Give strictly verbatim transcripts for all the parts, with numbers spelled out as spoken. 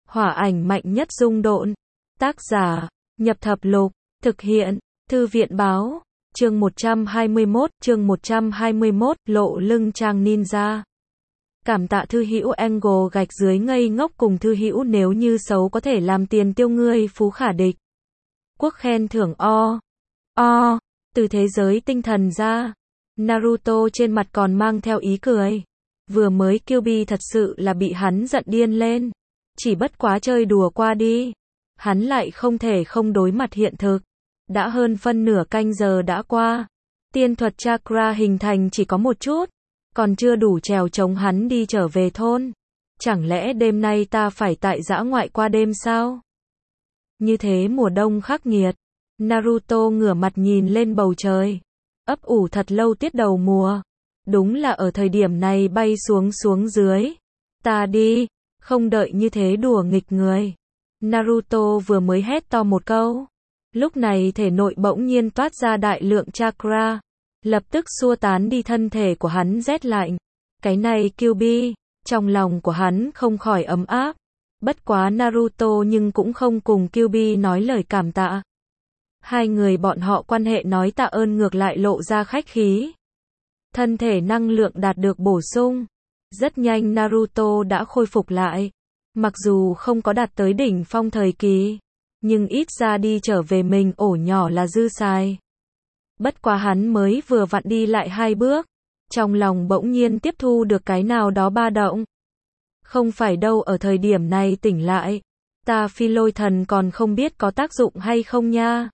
Hỏa ảnh mạnh nhất dung độn. Tác giả, Nhập Thập Lục. Thực hiện, Thư viện Báo. Chương một trăm hai mươi mốt, chương một trăm hai mươi mốt, lộ lưng trang ninja. Cảm tạ thư hữu Angle gạch dưới ngây ngốc cùng thư hữu nếu như xấu có thể làm tiền tiêu ngươi phú khả địch. Quốc khen thưởng o. O. Từ thế giới tinh thần ra. Naruto trên mặt còn mang theo ý cười. Vừa mới Kyuubi thật sự là bị hắn giận điên lên. Chỉ bất quá chơi đùa qua đi. Hắn lại không thể không đối mặt hiện thực. Đã hơn phân nửa canh giờ đã qua. Tiên thuật chakra hình thành chỉ có một chút. Còn chưa đủ trèo chống hắn đi trở về thôn. Chẳng lẽ đêm nay ta phải tại dã ngoại qua đêm sao? Như thế mùa đông khắc nghiệt. Naruto ngửa mặt nhìn lên bầu trời. Ấp ủ thật lâu tiết đầu mùa. Đúng là ở thời điểm này bay xuống xuống dưới. Ta đi, không đợi như thế đùa nghịch người. Naruto vừa mới hét to một câu. Lúc này thể nội bỗng nhiên toát ra đại lượng chakra. Lập tức xua tán đi thân thể của hắn rét lạnh. Cái này Kyuubi, trong lòng của hắn không khỏi ấm áp. Bất quá Naruto nhưng cũng không cùng Kyuubi nói lời cảm tạ. Hai người bọn họ quan hệ nói tạ ơn ngược lại lộ ra khách khí. Thân thể năng lượng đạt được bổ sung. Rất nhanh Naruto đã khôi phục lại. Mặc dù không có đạt tới đỉnh phong thời kỳ, nhưng ít ra đi trở về mình ổ nhỏ là dư xài. Bất quá hắn mới vừa vặn đi lại hai bước. Trong lòng bỗng nhiên tiếp thu được cái nào đó ba động. Không phải đâu, ở thời điểm này tỉnh lại. Ta phi lôi thần còn không biết có tác dụng hay không nha.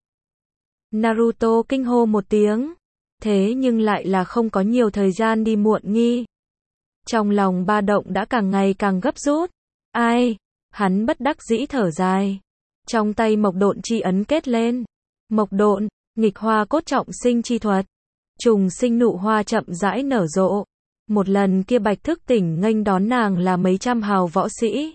Naruto kinh hô một tiếng. Thế nhưng lại là không có nhiều thời gian đi muộn nghi. Trong lòng ba động đã càng ngày càng gấp rút. Ai? Hắn bất đắc dĩ thở dài. Trong tay mộc độn chi ấn kết lên. Mộc độn, nghịch hoa cốt trọng sinh chi thuật. Trùng sinh nụ hoa chậm rãi nở rộ. Một lần kia bạch thức tỉnh nghênh đón nàng là mấy trăm hào võ sĩ.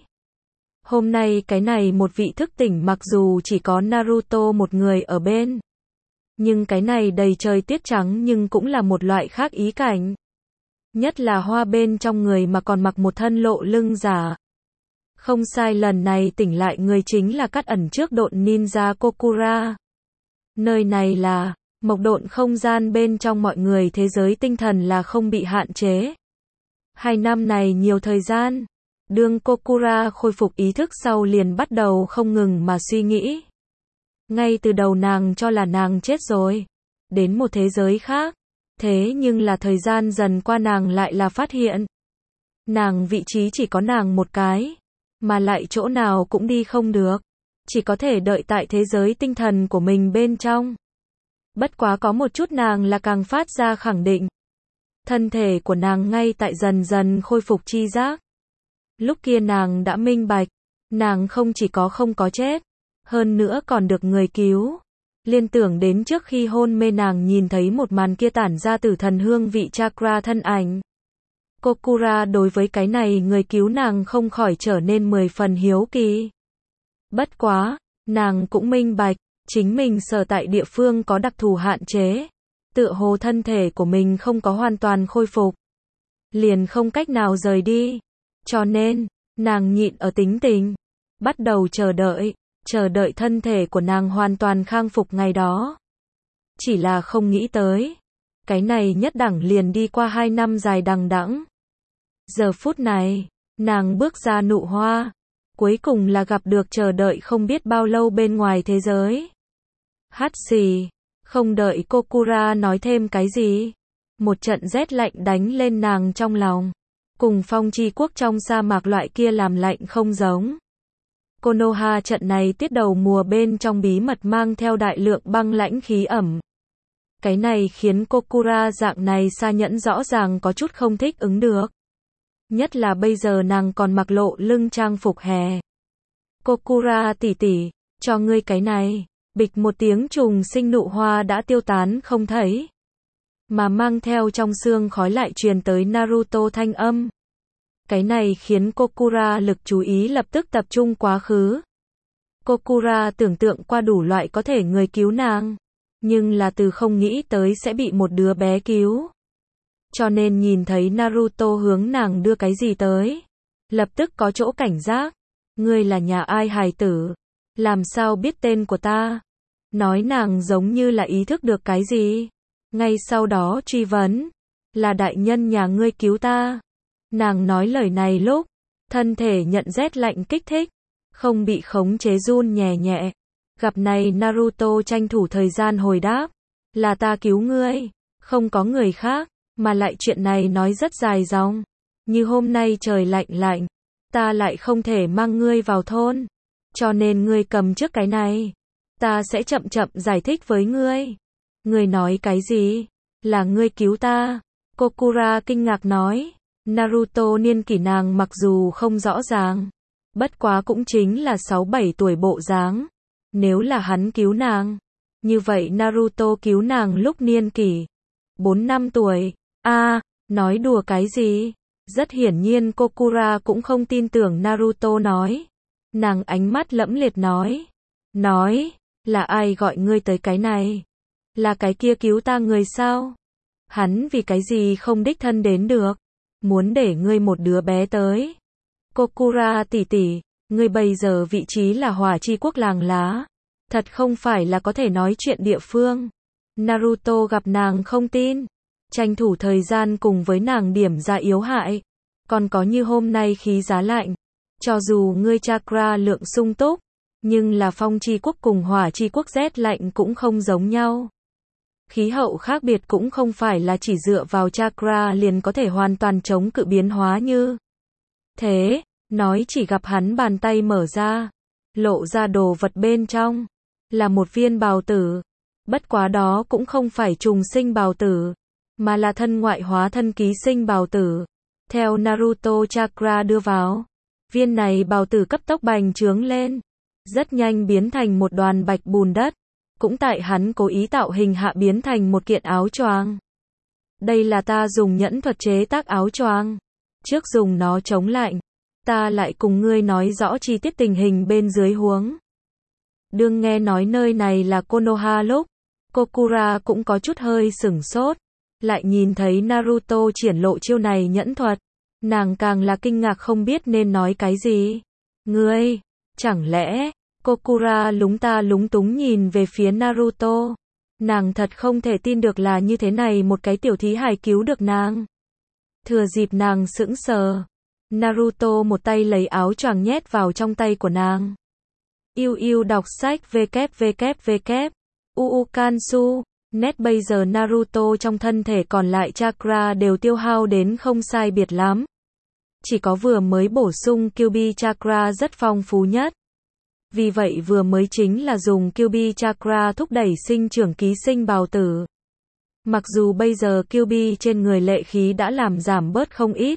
Hôm nay cái này một vị thức tỉnh mặc dù chỉ có Naruto một người ở bên. Nhưng cái này đầy trời tiết trắng nhưng cũng là một loại khác ý cảnh. Nhất là hoa bên trong người mà còn mặc một thân lộ lưng giả. Không sai, lần này tỉnh lại người chính là cắt ẩn trước độn ninja Kokura. Nơi này là mộc độn không gian bên trong mọi người thế giới tinh thần là không bị hạn chế. Hai năm này nhiều thời gian. Đương Kokura khôi phục ý thức sau liền bắt đầu không ngừng mà suy nghĩ. Ngay từ đầu nàng cho là nàng chết rồi. Đến một thế giới khác. Thế nhưng là thời gian dần qua nàng lại là phát hiện. Nàng vị trí chỉ có nàng một cái. Mà lại chỗ nào cũng đi không được. Chỉ có thể đợi tại thế giới tinh thần của mình bên trong. Bất quá có một chút nàng là càng phát ra khẳng định. Thân thể của nàng ngay tại dần dần khôi phục chi giác. Lúc kia nàng đã minh bạch. Nàng không chỉ có không có chết. Hơn nữa còn được người cứu. Liên tưởng đến trước khi hôn mê nàng nhìn thấy một màn kia tản ra từ thần hương vị chakra thân ảnh. Kokura đối với cái này người cứu nàng không khỏi trở nên mười phần hiếu kỳ. Bất quá, nàng cũng minh bạch, chính mình sở tại địa phương có đặc thù hạn chế. Tựa hồ thân thể của mình không có hoàn toàn khôi phục. Liền không cách nào rời đi. Cho nên, nàng nhịn ở tính tình. Bắt đầu chờ đợi. Chờ đợi thân thể của nàng hoàn toàn khang phục ngày đó. Chỉ là không nghĩ tới. Cái này nhất đẳng liền đi qua hai năm dài đằng đẵng. Giờ phút này, nàng bước ra nụ hoa. Cuối cùng là gặp được chờ đợi không biết bao lâu bên ngoài thế giới. Hát xì. Không đợi Kokura nói thêm cái gì. Một trận rét lạnh đánh lên nàng trong lòng. Cùng phong chi quốc trong sa mạc loại kia làm lạnh không giống. Konoha trận này tiết đầu mùa bên trong bí mật mang theo đại lượng băng lãnh khí ẩm. Cái này khiến Kokura dạng này xa nhẫn rõ ràng có chút không thích ứng được. Nhất là bây giờ nàng còn mặc lộ lưng trang phục hè. Kokura tỷ tỷ, cho ngươi cái này. Bịch một tiếng trùng sinh nụ hoa đã tiêu tán không thấy. Mà mang theo trong xương khói lại truyền tới Naruto thanh âm. Cái này khiến Kokura lực chú ý lập tức tập trung quá khứ. Kokura tưởng tượng qua đủ loại có thể người cứu nàng. Nhưng là từ không nghĩ tới sẽ bị một đứa bé cứu. Cho nên nhìn thấy Naruto hướng nàng đưa cái gì tới. Lập tức có chỗ cảnh giác. Ngươi là nhà ai hài tử? Làm sao biết tên của ta? Nói nàng giống như là ý thức được cái gì. Ngay sau đó truy vấn. Là đại nhân nhà ngươi cứu ta. Nàng nói lời này lúc, thân thể nhận rét lạnh kích thích, không bị khống chế run nhẹ nhẹ. Gặp này Naruto tranh thủ thời gian hồi đáp. Là ta cứu ngươi, không có người khác, mà lại chuyện này nói rất dài dòng. Như hôm nay trời lạnh lạnh, ta lại không thể mang ngươi vào thôn. Cho nên ngươi cầm trước cái này. Ta sẽ chậm chậm giải thích với ngươi. Ngươi nói cái gì? Là ngươi cứu ta. Kokura kinh ngạc nói. Naruto niên kỷ nàng mặc dù không rõ ràng, bất quá cũng chính là sáu bảy tuổi bộ dáng. Nếu là hắn cứu nàng, như vậy Naruto cứu nàng lúc niên kỷ bốn năm tuổi. A, à, nói đùa cái gì? Rất hiển nhiên Kokura cũng không tin tưởng Naruto nói. Nàng ánh mắt lẫm liệt nói. Nói, là ai gọi ngươi tới cái này? Là cái kia cứu ta người sao? Hắn vì cái gì không đích thân đến được? Muốn để ngươi một đứa bé tới. Kokura tỷ tỷ, ngươi bây giờ vị trí là Hỏa Chi Quốc làng lá. Thật không phải là có thể nói chuyện địa phương. Naruto gặp nàng không tin. Tranh thủ thời gian cùng với nàng điểm ra yếu hại. Còn có như hôm nay khí giá lạnh. Cho dù ngươi chakra lượng sung túc, nhưng là Phong Chi Quốc cùng Hỏa Chi Quốc rét lạnh cũng không giống nhau. Khí hậu khác biệt cũng không phải là chỉ dựa vào chakra liền có thể hoàn toàn chống cự biến hóa như thế. Nói chỉ gặp hắn bàn tay mở ra, lộ ra đồ vật bên trong, là một viên bào tử. Bất quá đó cũng không phải trùng sinh bào tử, mà là thân ngoại hóa thân ký sinh bào tử. Theo Naruto chakra đưa vào, viên này bào tử cấp tốc bành trướng lên, rất nhanh biến thành một đoàn bạch bùn đất. Cũng tại hắn cố ý tạo hình hạ biến thành một kiện áo choàng. Đây là ta dùng nhẫn thuật chế tác áo choàng. Trước dùng nó chống lạnh. Ta lại cùng ngươi nói rõ chi tiết tình hình bên dưới huống. Đương nghe nói nơi này là Konoha lúc, Kokura cũng có chút hơi sửng sốt. Lại nhìn thấy Naruto triển lộ chiêu này nhẫn thuật. Nàng càng là kinh ngạc không biết nên nói cái gì. Ngươi, chẳng lẽ... Kokura lúng ta lúng túng nhìn về phía Naruto. Nàng thật không thể tin được là như thế này một cái tiểu thí hài cứu được nàng. Thừa dịp nàng sững sờ, Naruto một tay lấy áo choàng nhét vào trong tay của nàng. Yêu yêu đọc sách www. Uukansu. Nét bây giờ Naruto trong thân thể còn lại chakra đều tiêu hao đến không sai biệt lắm. Chỉ có vừa mới bổ sung Kyuubi chakra rất phong phú nhất. Vì vậy vừa mới chính là dùng Kyuubi chakra thúc đẩy sinh trưởng ký sinh bào tử. Mặc dù bây giờ Kyuubi trên người lệ khí đã làm giảm bớt không ít,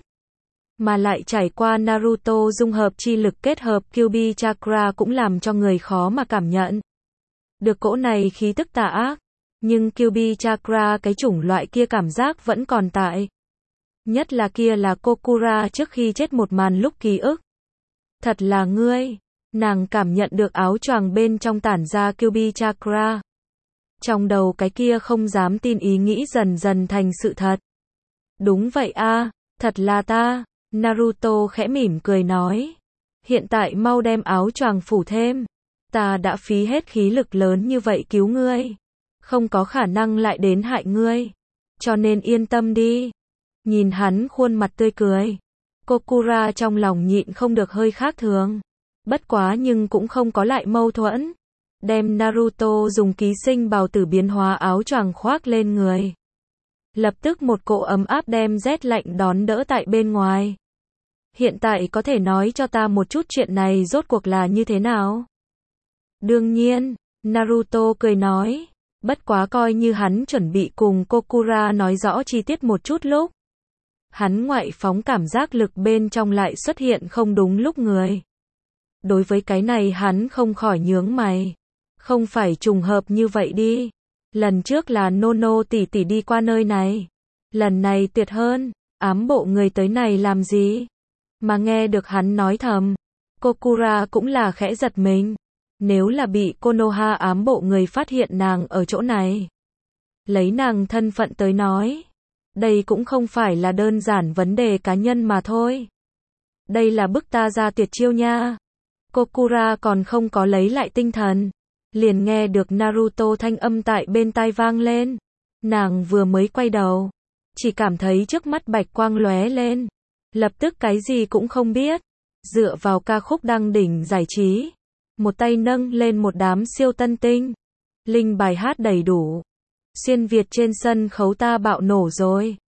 mà lại trải qua Naruto dung hợp chi lực kết hợp Kyuubi chakra cũng làm cho người khó mà cảm nhận được cỗ này khí tức tà ác, nhưng Kyuubi chakra cái chủng loại kia cảm giác vẫn còn tại. Nhất là kia là Kokura trước khi chết một màn lúc ký ức. Thật là ngươi. Nàng cảm nhận được áo choàng bên trong tản ra Kyuubi chakra. Trong đầu cái kia không dám tin ý nghĩ dần dần thành sự thật. Đúng vậy a, thật là ta. Naruto khẽ mỉm cười nói. Hiện tại mau đem áo choàng phủ thêm. Ta đã phí hết khí lực lớn như vậy cứu ngươi. Không có khả năng lại đến hại ngươi. Cho nên yên tâm đi. Nhìn hắn khuôn mặt tươi cười. Kokura trong lòng nhịn không được hơi khác thường. Bất quá nhưng cũng không có lại mâu thuẫn. Đem Naruto dùng ký sinh bào tử biến hóa áo choàng khoác lên người. Lập tức một cỗ ấm áp đem rét lạnh đón đỡ tại bên ngoài. Hiện tại có thể nói cho ta một chút chuyện này rốt cuộc là như thế nào? Đương nhiên, Naruto cười nói. Bất quá coi như hắn chuẩn bị cùng Kokura nói rõ chi tiết một chút lúc. Hắn ngoại phóng cảm giác lực bên trong lại xuất hiện không đúng lúc người. Đối với cái này hắn không khỏi nhướng mày. Không phải trùng hợp như vậy đi. Lần trước là Nono tỷ tỷ đi qua nơi này. Lần này tuyệt hơn. Ám bộ người tới này làm gì? Mà nghe được hắn nói thầm. Kokura cũng là khẽ giật mình. Nếu là bị Konoha ám bộ người phát hiện nàng ở chỗ này. Lấy nàng thân phận tới nói. Đây cũng không phải là đơn giản vấn đề cá nhân mà thôi. Đây là bức ta ra tuyệt chiêu nha. Kokura còn không có lấy lại tinh thần, liền nghe được Naruto thanh âm tại bên tai vang lên. Nàng vừa mới quay đầu, chỉ cảm thấy trước mắt bạch quang lóe lên, lập tức cái gì cũng không biết. Dựa vào ca khúc đăng đỉnh giải trí, một tay nâng lên một đám siêu tân tinh, linh bài hát đầy đủ. Xuyên Việt trên sân khấu ta bạo nổ rồi.